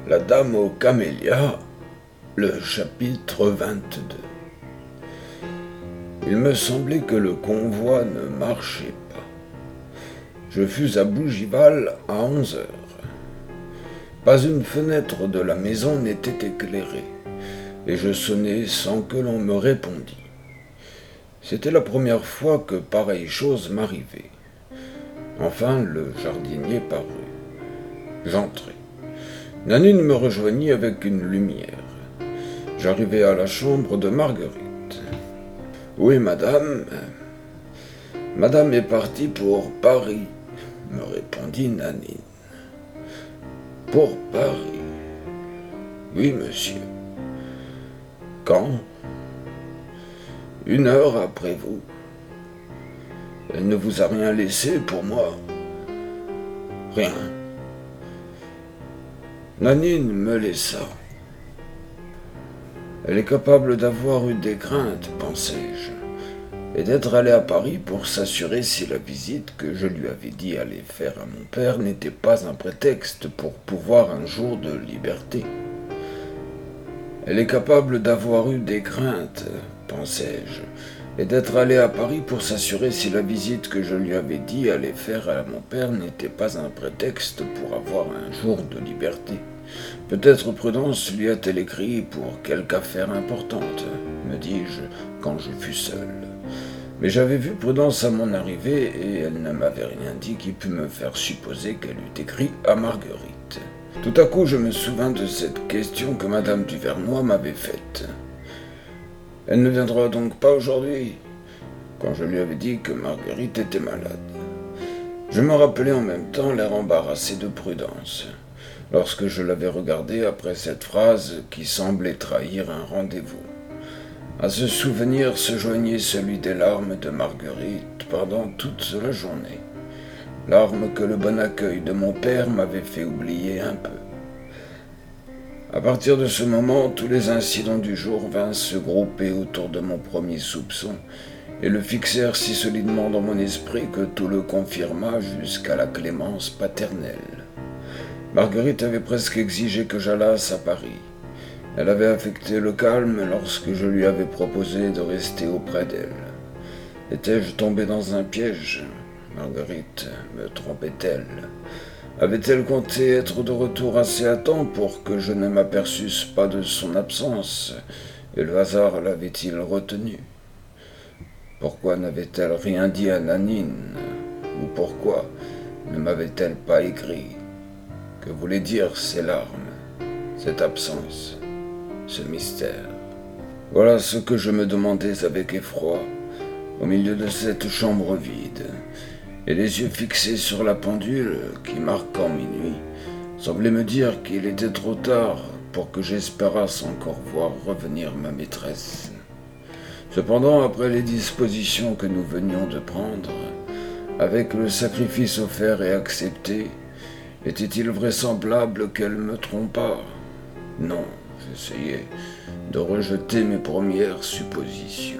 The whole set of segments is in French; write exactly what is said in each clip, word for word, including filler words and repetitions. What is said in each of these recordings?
La Dame aux Camélias, le chapitre vingt-deux. Il me semblait que le convoi ne marchait pas. Je fus à Bougival à onze heures. Pas une fenêtre de la maison n'était éclairée, et je sonnai sans que l'on me répondît. C'était la première fois que pareille chose m'arrivait. Enfin, le jardinier parut. J'entrai. Nanine me rejoignit avec une lumière. J'arrivai à la chambre de Marguerite. « Oui, madame. Madame est partie pour Paris, » me répondit Nanine. « Pour Paris. Oui, monsieur. Quand ? Une heure après vous. Elle ne vous a rien laissé pour moi ? Rien. Nanine me laissa. Elle est capable d'avoir eu des craintes, pensai-je, et d'être allée à Paris pour s'assurer si la visite que je lui avais dit aller faire à mon père n'était pas un prétexte pour pouvoir un jour de liberté. Elle est capable d'avoir eu des craintes, pensai-je, et d'être allée à Paris pour s'assurer si la visite que je lui avais dit aller faire à mon père n'était pas un prétexte pour avoir un jour de liberté. Peut-être Prudence lui a-t-elle écrit pour quelque affaire importante, me dis-je quand je fus seul. Mais j'avais vu Prudence à mon arrivée et elle ne m'avait rien dit qui pût me faire supposer qu'elle eût écrit à Marguerite. Tout à coup, je me souvins de cette question que Madame Duvernoy m'avait faite. « Elle ne viendra donc pas aujourd'hui ?» quand je lui avais dit que Marguerite était malade. Je me rappelais en même temps l'air embarrassé de Prudence, lorsque je l'avais regardée après cette phrase qui semblait trahir un rendez-vous. À ce souvenir se joignait celui des larmes de Marguerite pendant toute la journée, larmes que le bon accueil de mon père m'avait fait oublier un peu. À partir de ce moment, tous les incidents du jour vinrent se grouper autour de mon premier soupçon et le fixèrent si solidement dans mon esprit que tout le confirma jusqu'à la clémence paternelle. Marguerite avait presque exigé que j'allasse à Paris. Elle avait affecté le calme lorsque je lui avais proposé de rester auprès d'elle. Étais-je tombé dans un piège ? Marguerite me trompait-elle ? Avait-elle compté être de retour assez à temps pour que je ne m'aperçusse pas de son absence, et le hasard l'avait-il retenue ? Pourquoi n'avait-elle rien dit à Nanine ? Ou pourquoi ne m'avait-elle pas écrit ? Que voulaient dire ces larmes, cette absence, ce mystère ? Voilà ce que je me demandais avec effroi, au milieu de cette chambre vide, et les yeux fixés sur la pendule qui, marquant minuit, semblait me dire qu'il était trop tard pour que j'espérasse encore voir revenir ma maîtresse. Cependant, après les dispositions que nous venions de prendre, avec le sacrifice offert et accepté, était-il vraisemblable qu'elle me trompât ? Non, j'essayais de rejeter mes premières suppositions.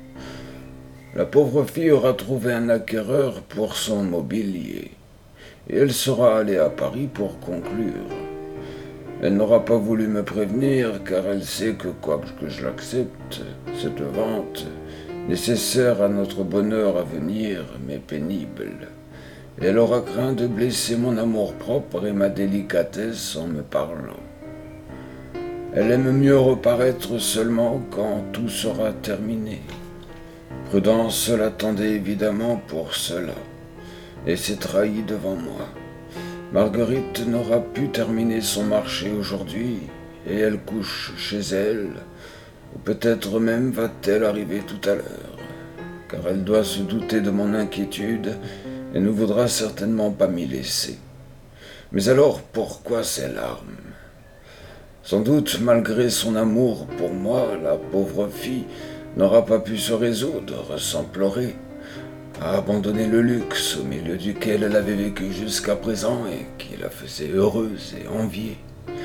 La pauvre fille aura trouvé un acquéreur pour son mobilier, et elle sera allée à Paris pour conclure. Elle n'aura pas voulu me prévenir, car elle sait que, quoique je l'accepte, cette vente, nécessaire à notre bonheur à venir, mais pénible, et elle aura craint de blesser mon amour-propre et ma délicatesse en me parlant. Elle aime mieux reparaître seulement quand tout sera terminé. Prudence l'attendait évidemment pour cela, et s'est trahie devant moi. Marguerite n'aura pu terminer son marché aujourd'hui, et elle couche chez elle, ou peut-être même va-t-elle arriver tout à l'heure, car elle doit se douter de mon inquiétude et ne voudra certainement pas m'y laisser. Mais alors, pourquoi ces larmes ? Sans doute, malgré son amour pour moi, la pauvre fille n'aura pas pu se résoudre, sans pleurer, à abandonner le luxe au milieu duquel elle avait vécu jusqu'à présent et qui la faisait heureuse et enviée.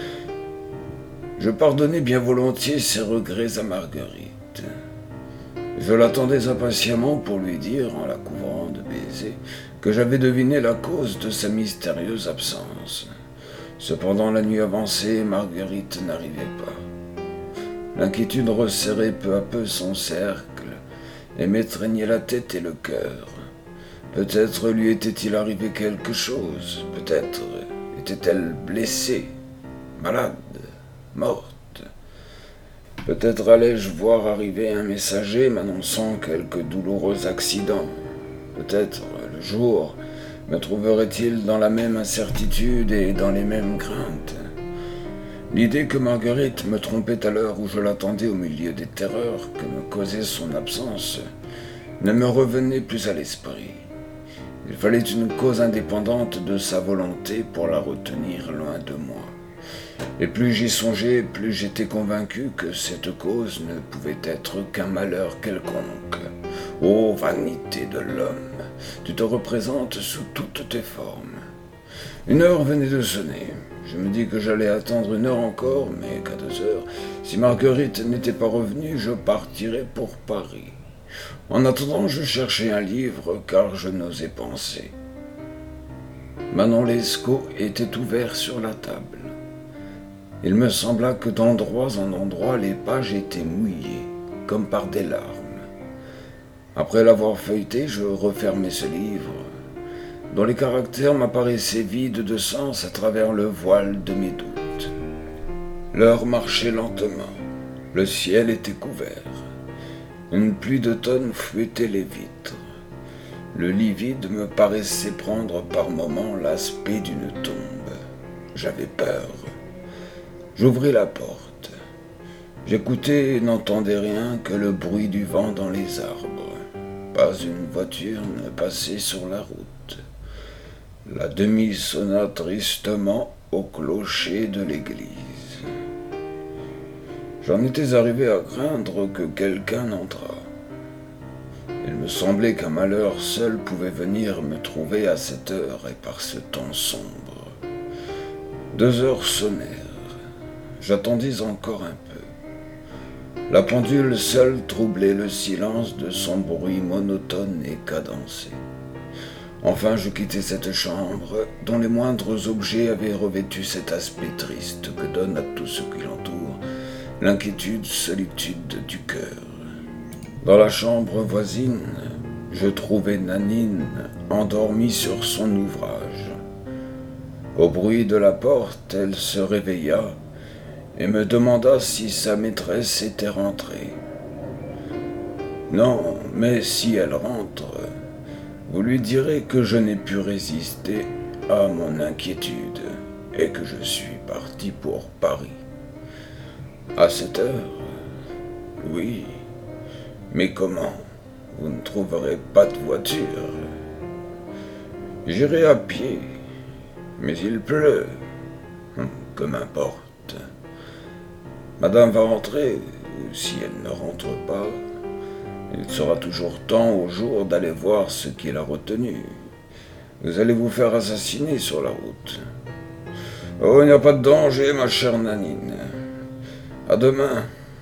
Je pardonnai bien volontiers ses regrets à Marguerite. Je l'attendais impatiemment pour lui dire, en la couvrant de baisers, que j'avais deviné la cause de sa mystérieuse absence. Cependant, la nuit avançait et Marguerite n'arrivait pas. L'inquiétude resserrait peu à peu son cercle et m'étreignait la tête et le cœur. Peut-être lui était-il arrivé quelque chose, peut-être était-elle blessée, malade, morte. Peut-être allais-je voir arriver un messager m'annonçant quelque douloureux accident. Peut-être, le jour, me trouverait-il dans la même incertitude et dans les mêmes craintes. L'idée que Marguerite me trompait à l'heure où je l'attendais au milieu des terreurs que me causait son absence ne me revenait plus à l'esprit. Il fallait une cause indépendante de sa volonté pour la retenir loin de moi. Et plus j'y songeais, plus j'étais convaincu que cette cause ne pouvait être qu'un malheur quelconque. Ô vanité de l'homme, tu te représentes sous toutes tes formes. Une heure venait de sonner. Je me dis que j'allais attendre une heure encore, mais qu'à deux heures, si Marguerite n'était pas revenue, je partirais pour Paris. En attendant, je cherchais un livre, car je n'osais penser. Manon Lescaut était ouvert sur la table. Il me sembla que d'endroits en endroits, les pages étaient mouillées, comme par des larmes. Après l'avoir feuilleté, je refermai ce livre, dont les caractères m'apparaissaient vides de sens à travers le voile de mes doutes. L'heure marchait lentement, le ciel était couvert. Une pluie d'automne fouettait les vitres. Le lit vide me paraissait prendre par moments l'aspect d'une tombe. J'avais peur. J'ouvris la porte. J'écoutais et n'entendais rien que le bruit du vent dans les arbres. Pas une voiture ne passait sur la route. La demie sonna tristement au clocher de l'église. J'en étais arrivé à craindre que quelqu'un entrât. Il me semblait qu'un malheur seul pouvait venir me trouver à cette heure et par ce temps sombre. Deux heures sonnèrent. J'attendis encore un peu. La pendule seule troublait le silence de son bruit monotone et cadencé. Enfin, je quittai cette chambre, dont les moindres objets avaient revêtu cet aspect triste que donne à tout ce qui l'entoure l'inquiétude, solitude du cœur. Dans la chambre voisine, je trouvai Nanine endormie sur son ouvrage. Au bruit de la porte, elle se réveilla et me demanda si sa maîtresse était rentrée. Non, mais si elle rentre, vous lui direz que je n'ai pu résister à mon inquiétude et que je suis parti pour Paris. À cette heure, oui, mais comment? Vous ne trouverez pas de voiture. J'irai à pied, mais il pleut. Hum, que m'importe. Madame va rentrer, ou si elle ne rentre pas, il sera toujours temps au jour d'aller voir ce qui l'a retenu. Vous allez vous faire assassiner sur la route. Oh, il n'y a pas de danger, ma chère Nanine. À demain.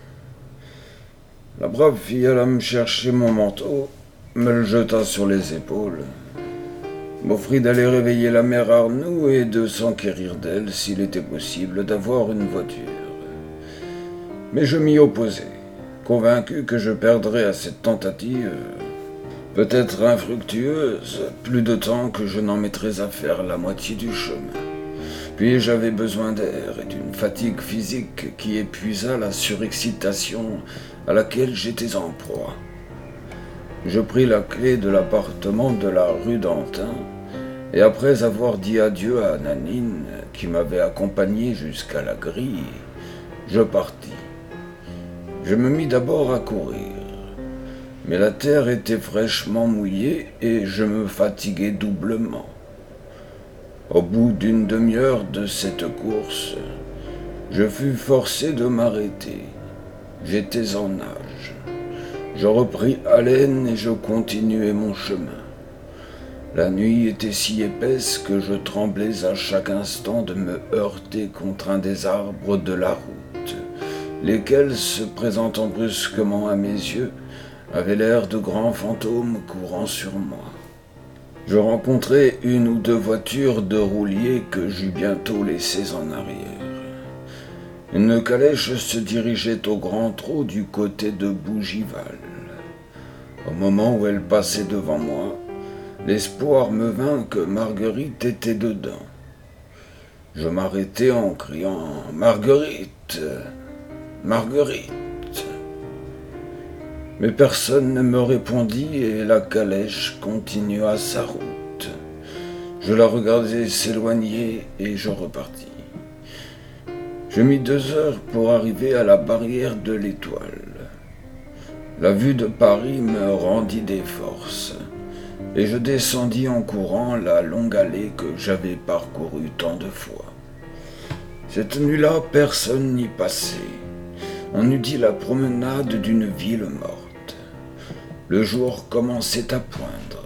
La brave fille alla me chercher mon manteau, me le jeta sur les épaules, m'offrit d'aller réveiller la mère Arnoux et de s'enquérir d'elle s'il était possible d'avoir une voiture. Mais je m'y opposai, convaincu que je perdrais à cette tentative, peut-être infructueuse, plus de temps que je n'en mettrais à faire la moitié du chemin. Puis j'avais besoin d'air et d'une fatigue physique qui épuisa la surexcitation à laquelle j'étais en proie. Je pris la clé de l'appartement de la rue d'Antin, et après avoir dit adieu à Nanine, qui m'avait accompagné jusqu'à la grille, je partis. Je me mis d'abord à courir, mais la terre était fraîchement mouillée et je me fatiguai doublement. Au bout d'une demi-heure de cette course, je fus forcé de m'arrêter. J'étais en nage. Je repris haleine et je continuai mon chemin. La nuit était si épaisse que je tremblais à chaque instant de me heurter contre un des arbres de la route, lesquels, se présentant brusquement à mes yeux, avaient l'air de grands fantômes courant sur moi. Je rencontrai une ou deux voitures de rouliers que j'eus bientôt laissées en arrière. Une calèche se dirigeait au grand trot du côté de Bougival. Au moment où elle passait devant moi, l'espoir me vint que Marguerite était dedans. Je m'arrêtai en criant « Marguerite ! Marguerite !» Mais personne ne me répondit et la calèche continua sa route. Je la regardai s'éloigner et je repartis. Je mis deux heures pour arriver à la barrière de l'Étoile. La vue de Paris me rendit des forces, et je descendis en courant la longue allée que j'avais parcourue tant de fois. Cette nuit-là, personne n'y passait. On eût dit la promenade d'une ville morte. Le jour commençait à poindre.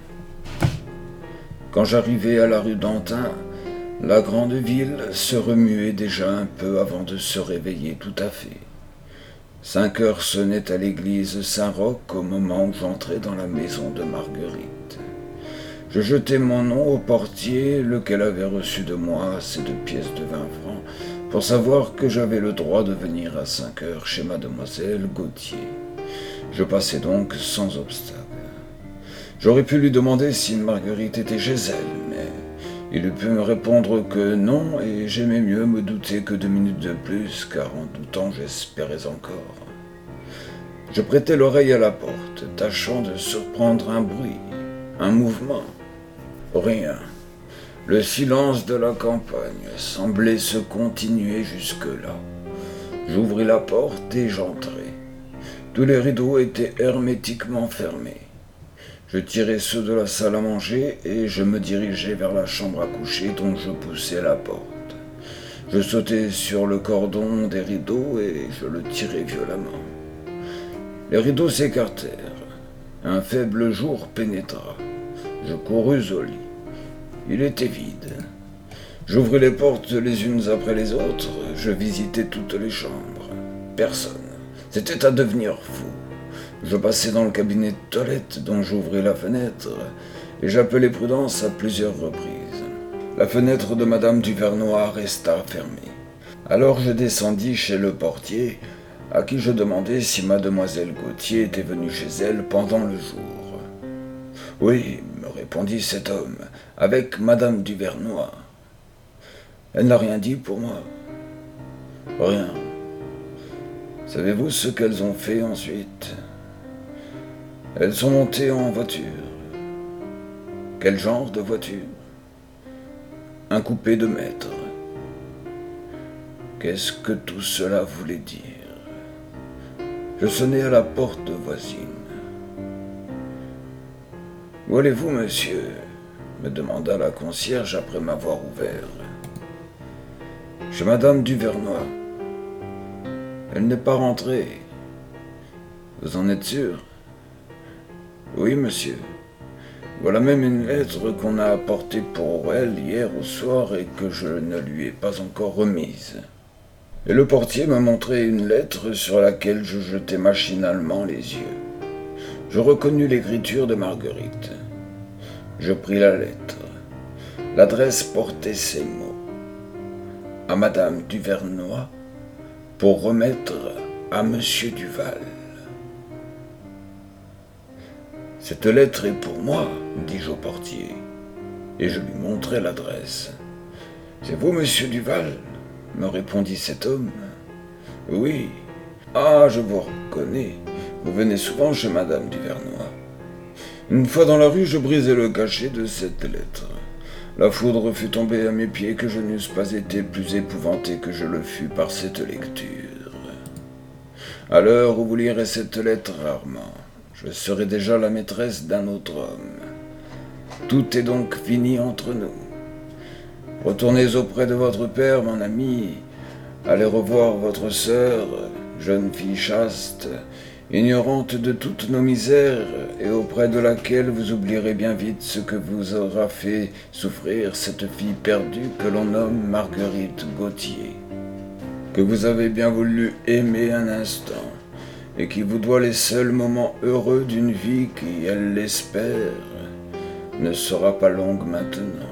Quand j'arrivai à la rue d'Antin, la grande ville se remuait déjà un peu avant de se réveiller tout à fait. Cinq heures sonnaient à l'église Saint-Roch au moment où j'entrais dans la maison de Marguerite. Je jetai mon nom au portier, lequel avait reçu de moi ces deux pièces de vingt francs, pour savoir que j'avais le droit de venir à cinq heures chez mademoiselle Gauthier. Je passai donc sans obstacle. J'aurais pu lui demander si Marguerite était chez elle, mais il eût pu me répondre que non, et j'aimais mieux me douter que deux minutes de plus, car en doutant j'espérais encore. Je prêtai l'oreille à la porte, tâchant de surprendre un bruit, un mouvement. Rien. Le silence de la campagne semblait se continuer jusque-là. J'ouvris la porte et j'entrai. Tous les rideaux étaient hermétiquement fermés. Je tirai ceux de la salle à manger et je me dirigeai vers la chambre à coucher dont je poussai la porte. Je sautai sur le cordon des rideaux et je le tirai violemment. Les rideaux s'écartèrent. Un faible jour pénétra. Je courus au lit. Il était vide. J'ouvris les portes les unes après les autres. Je visitai toutes les chambres. Personne. C'était à devenir fou. Je passai dans le cabinet de toilette dont j'ouvris la fenêtre et j'appelai Prudence à plusieurs reprises. La fenêtre de madame Duvernoy resta fermée. Alors je descendis chez le portier à qui je demandai si mademoiselle Gauthier était venue chez elle pendant le jour. « Oui, » me répondit cet homme, « avec madame Duvernoy. »« Elle n'a rien dit pour moi. »« Rien. Savez-vous ce qu'elles ont fait ensuite ? Elles sont montées en voiture. » « Quel genre de voiture ? » ?»« Un coupé de maître. » Qu'est-ce que tout cela voulait dire ? Je sonnai à la porte voisine. « Où allez-vous, monsieur ?» me demanda la concierge après m'avoir ouvert. « Chez madame Duvernoy. Elle n'est pas rentrée. Vous en êtes sûr ? » ?»« Oui, monsieur. Voilà même une lettre qu'on a apportée pour elle hier au soir et que je ne lui ai pas encore remise. » Et le portier m'a montré une lettre sur laquelle je jetai machinalement les yeux. Je reconnus l'écriture de Marguerite. Je pris la lettre. L'adresse portait ces mots. À madame Duvernoy, pour remettre à monsieur Duval. « Cette lettre est pour moi, dis-je au portier, et je lui montrai l'adresse. « C'est vous, monsieur Duval ?» me répondit cet homme. « Oui. Ah, je vous reconnais. Vous venez souvent chez madame Duvernoy. » Une fois dans la rue, je brisai le cachet de cette lettre. La foudre fut tombée à mes pieds que je n'eusse pas été plus épouvanté que je le fus par cette lecture. À l'heure où vous lirez cette lettre rarement, je serai déjà la maîtresse d'un autre homme. Tout est donc fini entre nous. Retournez auprès de votre père, mon ami. Allez revoir votre sœur, jeune fille chaste, ignorante de toutes nos misères, et auprès de laquelle vous oublierez bien vite ce que vous aura fait souffrir cette fille perdue que l'on nomme Marguerite Gauthier, que vous avez bien voulu aimer un instant, et qui vous doit les seuls moments heureux d'une vie qui, elle l'espère, ne sera pas longue maintenant.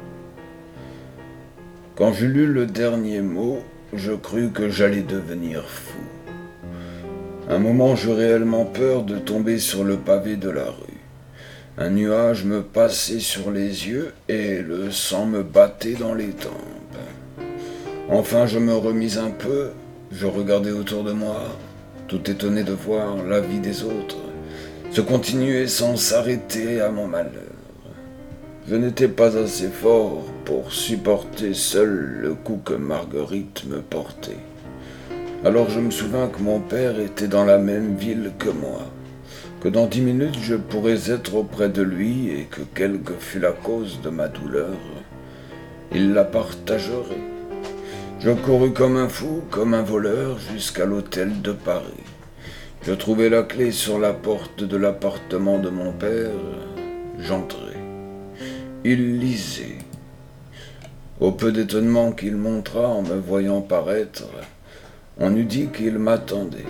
Quand j'eus lu le dernier mot, je crus que j'allais devenir fou. Un moment, j'eus réellement peur de tomber sur le pavé de la rue. Un nuage me passait sur les yeux et le sang me battait dans les tempes. Enfin, je me remis un peu, je regardais autour de moi, tout étonné de voir la vie des autres se continuer sans s'arrêter à mon malheur. Je n'étais pas assez fort pour supporter seul le coup que Marguerite me portait. Alors je me souvins que mon père était dans la même ville que moi, que dans dix minutes je pourrais être auprès de lui et que quelle que fût la cause de ma douleur, il la partagerait. Je courus comme un fou, comme un voleur, jusqu'à l'hôtel de Paris. Je trouvai la clé sur la porte de l'appartement de mon père. J'entrai. Il lisait. Au peu d'étonnement qu'il montra en me voyant paraître, on eût dit qu'il m'attendait.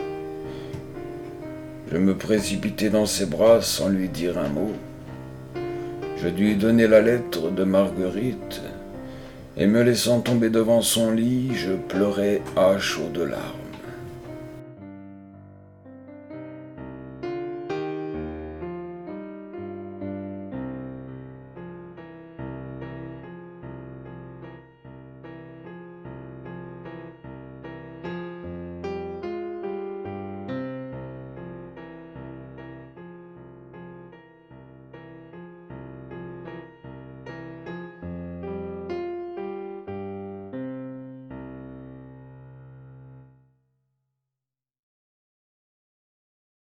Je me précipitai dans ses bras sans lui dire un mot. Je lui donnai la lettre de Marguerite, et me laissant tomber devant son lit, je pleurai à chaudes larmes.